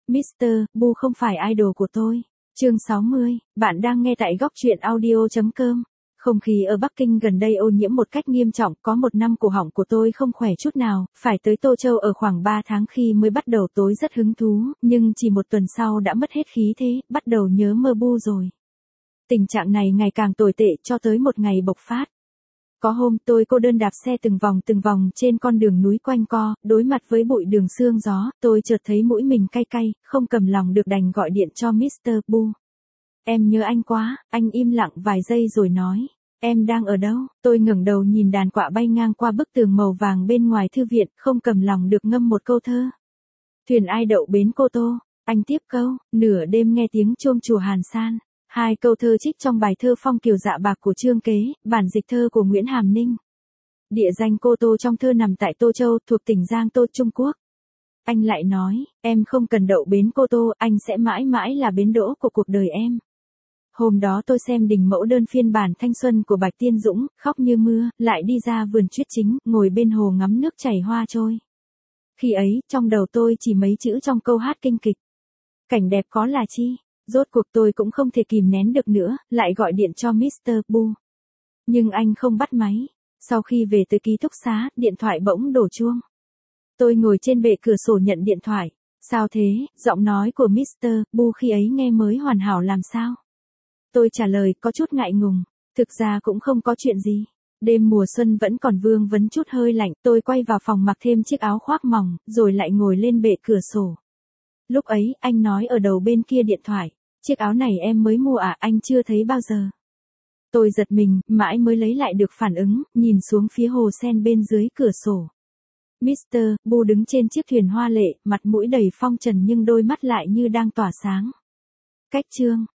Mr. Bu không phải idol của tôi. Chương 60, bạn đang nghe tại góc truyện audio.com. Không khí ở Bắc Kinh gần đây ô nhiễm một cách nghiêm trọng, có một năm cổ họng của tôi không khỏe chút nào, phải tới Tô Châu ở khoảng 3 tháng khi mới bắt đầu tối rất hứng thú, nhưng chỉ một tuần sau đã mất hết khí thế, bắt đầu nhớ mơ Bu rồi. Tình trạng này ngày càng tồi tệ cho tới một ngày bộc phát. Có hôm tôi cô đơn đạp xe từng vòng trên con đường núi quanh co, đối mặt với bụi đường sương gió, tôi chợt thấy mũi mình cay cay, không cầm lòng được đành gọi điện cho Mr. Bu. Em nhớ anh quá, anh im lặng vài giây rồi nói. Em đang ở đâu? Tôi ngẩng đầu nhìn đàn quạ bay ngang qua bức tường màu vàng bên ngoài thư viện, không cầm lòng được ngâm một câu thơ. Thuyền ai đậu bến Cô Tô? Anh tiếp câu, nửa đêm nghe tiếng chuông chùa Hàn San. Hai câu thơ trích trong bài thơ Phong Kiều Dạ Bạc của Trương Kế, bản dịch thơ của Nguyễn Hàm Ninh. Địa danh Cô Tô trong thơ nằm tại Tô Châu, thuộc tỉnh Giang Tô, Trung Quốc. Anh lại nói, em không cần đậu bến Cô Tô, anh sẽ mãi mãi là bến đỗ của cuộc đời em. Hôm đó tôi xem đình mẫu đơn phiên bản thanh xuân của Bạch Tiên Dũng, khóc như mưa, lại đi ra vườn Chuyết Chính, ngồi bên hồ ngắm nước chảy hoa trôi. Khi ấy, trong đầu tôi chỉ mấy chữ trong câu hát kinh kịch. Cảnh đẹp có là chi? Rốt cuộc tôi cũng không thể kìm nén được nữa, lại gọi điện cho Mr. Bu. Nhưng anh không bắt máy. Sau khi về tới ký túc xá, điện thoại bỗng đổ chuông. Tôi ngồi trên bệ cửa sổ nhận điện thoại. Sao thế? Giọng nói của Mr. Bu khi ấy nghe mới hoàn hảo làm sao? Tôi trả lời có chút ngại ngùng. Thực ra cũng không có chuyện gì. Đêm mùa xuân vẫn còn vương vấn chút hơi lạnh. Tôi quay vào phòng mặc thêm chiếc áo khoác mỏng, rồi lại ngồi lên bệ cửa sổ. Lúc ấy, anh nói ở đầu bên kia điện thoại. Chiếc áo này em mới mua à, anh chưa thấy bao giờ. Tôi giật mình, mãi mới lấy lại được phản ứng, nhìn xuống phía hồ sen bên dưới cửa sổ. Mr. Bu đứng trên chiếc thuyền hoa lệ, mặt mũi đầy phong trần nhưng đôi mắt lại như đang tỏa sáng. Cách chương